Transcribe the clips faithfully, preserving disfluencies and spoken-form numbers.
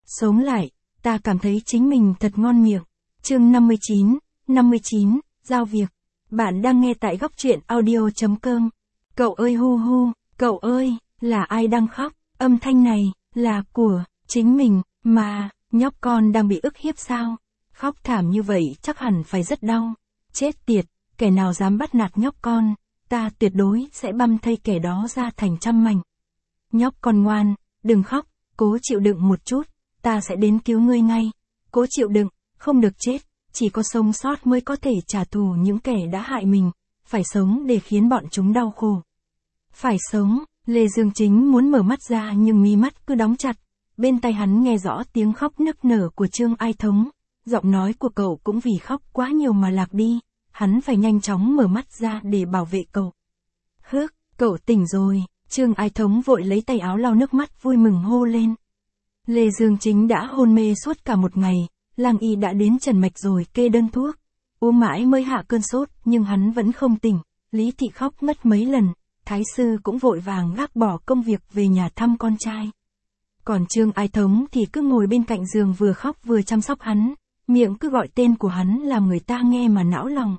Sống lại, ta cảm thấy chính mình thật ngon miệng. Chương năm mươi chín, năm mươi chín, giao việc. Bạn đang nghe tại góc truyện audio.com. Cậu ơi hu hu, cậu ơi, là ai đang khóc? Âm thanh này, là của chính mình, mà, nhóc con đang bị ức hiếp sao? Khóc thảm như vậy chắc hẳn phải rất đau. Chết tiệt, kẻ nào dám bắt nạt nhóc con, ta tuyệt đối sẽ băm thây kẻ đó ra thành trăm mảnh. Nhóc con ngoan, đừng khóc, cố chịu đựng một chút, ta sẽ đến cứu ngươi ngay. Cố chịu đựng, không được chết, chỉ có sống sót mới có thể trả thù những kẻ đã hại mình, phải sống để khiến bọn chúng đau khổ. Phải sống, Lê Dương Chính muốn mở mắt ra nhưng mí mắt cứ đóng chặt, bên tai hắn nghe rõ tiếng khóc nức nở của Trương Ai Thống, giọng nói của cậu cũng vì khóc quá nhiều mà lạc đi, hắn phải nhanh chóng mở mắt ra để bảo vệ cậu. Hước, cậu tỉnh rồi, Trương Ai Thống vội lấy tay áo lau nước mắt vui mừng hô lên. Lê Dương Chính đã hôn mê suốt cả một ngày, lang y đã đến trần mạch rồi kê đơn thuốc, uống mãi mới hạ cơn sốt nhưng hắn vẫn không tỉnh, Lý Thị khóc ngất mấy lần, Thái sư cũng vội vàng gác bỏ công việc về nhà thăm con trai. Còn Trương Ai Thống thì cứ ngồi bên cạnh giường vừa khóc vừa chăm sóc hắn, miệng cứ gọi tên của hắn làm người ta nghe mà não lòng.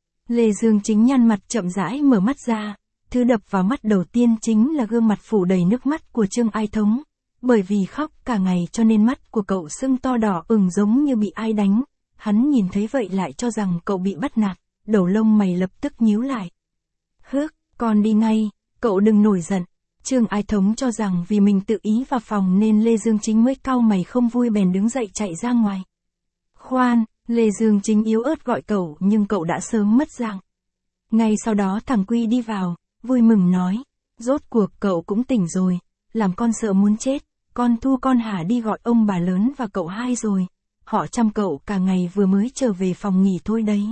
Lê Dương Chính nhăn mặt chậm rãi mở mắt ra, thứ đập vào mắt đầu tiên chính là gương mặt phủ đầy nước mắt của Trương Ai Thống. Bởi vì khóc cả ngày cho nên mắt của cậu sưng to đỏ ửng giống như bị ai đánh, hắn nhìn thấy vậy lại cho rằng cậu bị bắt nạt, đầu lông mày lập tức nhíu lại. Hước, con đi ngay, cậu đừng nổi giận. Trương Ai Thống cho rằng vì mình tự ý vào phòng nên Lê Dương Chính mới cau mày không vui bèn đứng dậy chạy ra ngoài. Khoan, Lê Dương Chính yếu ớt gọi cậu nhưng cậu đã sớm mất dạng. Ngay sau đó thằng Quy đi vào, vui mừng nói, rốt cuộc cậu cũng tỉnh rồi, làm con sợ muốn chết, con Thu con Hà đi gọi ông bà lớn và cậu hai rồi, họ chăm cậu cả ngày vừa mới trở về phòng nghỉ thôi đấy.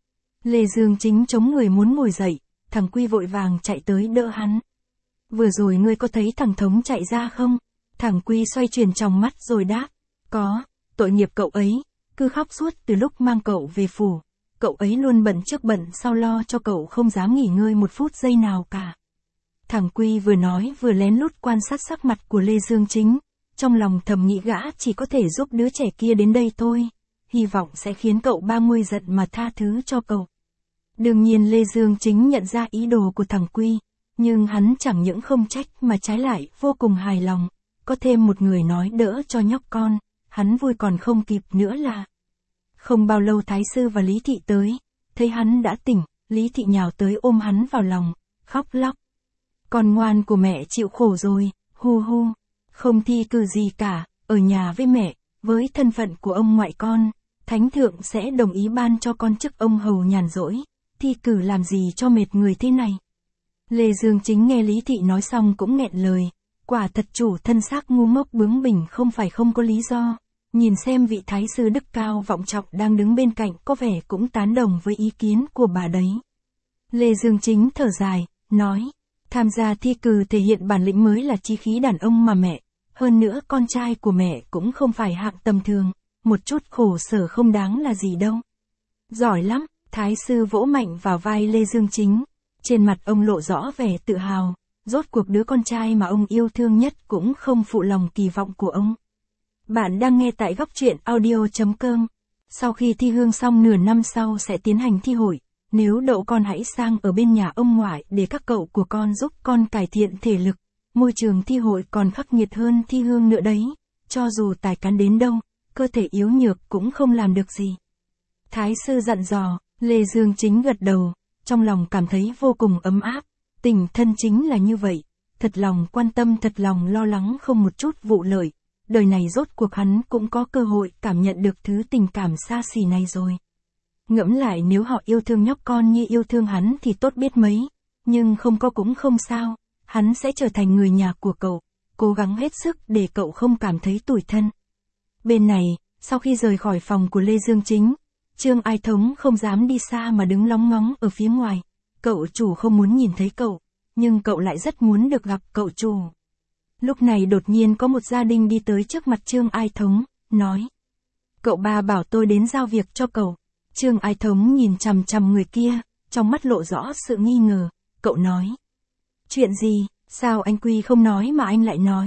Lê Dương Chính chống người muốn ngồi dậy, thằng Quy vội vàng chạy tới đỡ hắn. Vừa rồi ngươi có thấy thằng Thống chạy ra không? Thằng Quy xoay chuyển trong mắt rồi đáp, có, tội nghiệp cậu ấy, cứ khóc suốt từ lúc mang cậu về phủ, cậu ấy luôn bận trước bận sau lo cho cậu không dám nghỉ ngơi một phút giây nào cả. Thằng Quy vừa nói vừa lén lút quan sát sắc mặt của Lê Dương Chính, trong lòng thầm nghĩ gã chỉ có thể giúp đứa trẻ kia đến đây thôi, hy vọng sẽ khiến cậu ba nguôi giận mà tha thứ cho cậu. Đương nhiên Lê Dương Chính nhận ra ý đồ của thằng Quy, nhưng hắn chẳng những không trách mà trái lại vô cùng hài lòng, có thêm một người nói đỡ cho nhóc con, hắn vui còn không kịp nữa là. Không bao lâu Thái sư và Lý Thị tới, thấy hắn đã tỉnh, Lý Thị nhào tới ôm hắn vào lòng, khóc lóc. Con ngoan của mẹ chịu khổ rồi, hu hu, không thi cử gì cả, ở nhà với mẹ, với thân phận của ông ngoại con, Thánh Thượng sẽ đồng ý ban cho con chức ông hầu nhàn rỗi, thi cử làm gì cho mệt người thế này. Lê Dương Chính nghe Lý Thị nói xong cũng nghẹn lời, quả thật chủ thân xác ngu ngốc bướng bỉnh không phải không có lý do, nhìn xem vị Thái sư đức cao vọng trọng đang đứng bên cạnh có vẻ cũng tán đồng với ý kiến của bà đấy. Lê Dương Chính thở dài, nói, tham gia thi cử thể hiện bản lĩnh mới là chí khí đàn ông mà mẹ, hơn nữa con trai của mẹ cũng không phải hạng tầm thường, một chút khổ sở không đáng là gì đâu. Giỏi lắm, Thái sư vỗ mạnh vào vai Lê Dương Chính, trên mặt ông lộ rõ vẻ tự hào, rốt cuộc đứa con trai mà ông yêu thương nhất cũng không phụ lòng kỳ vọng của ông. Bạn đang nghe tại góc truyện audio.com. Sau khi thi hương xong nửa năm sau sẽ tiến hành thi hội. Nếu đậu con hãy sang ở bên nhà ông ngoại để các cậu của con giúp con cải thiện thể lực. Môi trường thi hội còn khắc nghiệt hơn thi hương nữa đấy. Cho dù tài cán đến đâu, cơ thể yếu nhược cũng không làm được gì. Thái sư dặn dò, Lê Dương Chính gật đầu, trong lòng cảm thấy vô cùng ấm áp. Tình thân chính là như vậy, thật lòng quan tâm thật lòng lo lắng không một chút vụ lợi. Đời này rốt cuộc hắn cũng có cơ hội cảm nhận được thứ tình cảm xa xỉ này rồi. Ngẫm lại nếu họ yêu thương nhóc con như yêu thương hắn thì tốt biết mấy, nhưng không có cũng không sao, hắn sẽ trở thành người nhà của cậu, cố gắng hết sức để cậu không cảm thấy tủi thân. Bên này, sau khi rời khỏi phòng của Lê Dương Chính, Trương Ai Thống không dám đi xa mà đứng lóng ngóng ở phía ngoài, cậu chủ không muốn nhìn thấy cậu, nhưng cậu lại rất muốn được gặp cậu chủ. Lúc này đột nhiên có một gia đình đi tới trước mặt Trương Ai Thống, nói, cậu ba bảo tôi đến giao việc cho cậu. Trương Ai Thống nhìn chằm chằm người kia, trong mắt lộ rõ sự nghi ngờ, cậu nói. Chuyện gì, sao anh Quy không nói mà anh lại nói?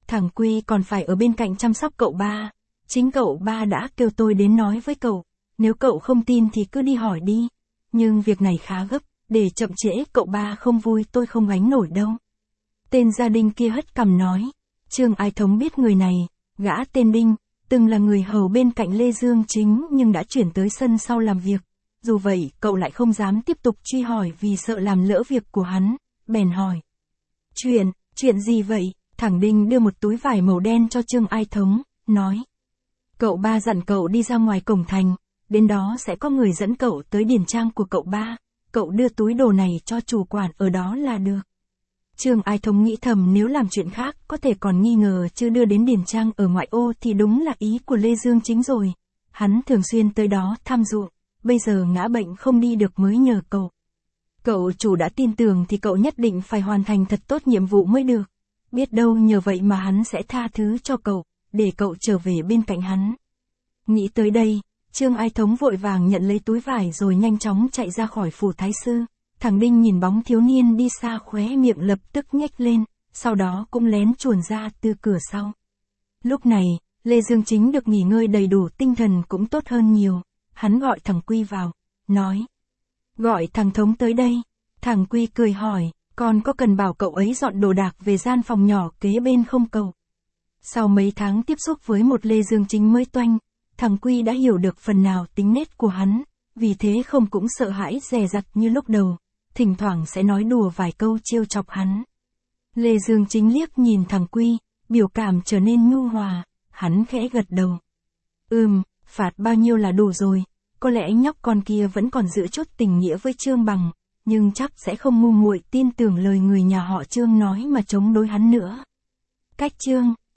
thằng Quy còn phải ở bên cạnh chăm sóc cậu ba. Chính cậu ba đã kêu tôi đến nói với cậu, nếu cậu không tin thì cứ đi hỏi đi. Nhưng việc này khá gấp, để chậm trễ cậu ba không vui tôi không gánh nổi đâu. Tên gia đình kia hất cằm nói. Trương Ái Thống biết người này, gã tên Đinh, từng là người hầu bên cạnh Lê Dương Chính nhưng đã chuyển tới sân sau làm việc. Dù vậy, cậu lại không dám tiếp tục truy hỏi vì sợ làm lỡ việc của hắn, bèn hỏi. Chuyện, chuyện gì vậy? Thằng Đinh đưa một túi vải màu đen cho Trương Ái Thống, nói. Cậu ba dặn cậu đi ra ngoài cổng thành, đến đó sẽ có người dẫn cậu tới điền trang của cậu ba, cậu đưa túi đồ này cho chủ quản ở đó là được. Trương Ái Thống nghĩ thầm nếu làm chuyện khác có thể còn nghi ngờ chứ đưa đến điền trang ở ngoại ô thì đúng là ý của Lê Dương Chính rồi. Hắn thường xuyên tới đó thăm ruộng, bây giờ ngã bệnh không đi được mới nhờ cậu. Cậu chủ đã tin tưởng thì cậu nhất định phải hoàn thành thật tốt nhiệm vụ mới được. Biết đâu nhờ vậy mà hắn sẽ tha thứ cho cậu, để cậu trở về bên cạnh hắn. Nghĩ tới đây, Trương Ái Thống vội vàng nhận lấy túi vải rồi nhanh chóng chạy ra khỏi phủ thái sư. Thằng Đinh nhìn bóng thiếu niên đi xa khóe miệng lập tức nhếch lên, sau đó cũng lén chuồn ra từ cửa sau. Lúc này, Lê Dương Chính được nghỉ ngơi đầy đủ tinh thần cũng tốt hơn nhiều. Hắn gọi thằng Quy vào, nói. Gọi thằng Thống tới đây. Thằng Quy cười hỏi, con có cần bảo cậu ấy dọn đồ đạc về gian phòng nhỏ kế bên không cậu? Sau mấy tháng tiếp xúc với một Lê Dương Chính mới toanh, thằng Quy đã hiểu được phần nào tính nết của hắn, vì thế không cũng sợ hãi dè dặt như lúc đầu, thỉnh thoảng sẽ nói đùa vài câu trêu chọc hắn. Lê Dương Chính liếc nhìn thằng Quy, biểu cảm trở nên nhu hòa, hắn khẽ gật đầu. Ừm, phạt bao nhiêu là đủ rồi, có lẽ nhóc con kia vẫn còn giữ chút tình nghĩa với Trương Bằng, nhưng chắc sẽ không ngu muội tin tưởng lời người nhà họ Trương nói mà chống đối hắn nữa. Cách Trương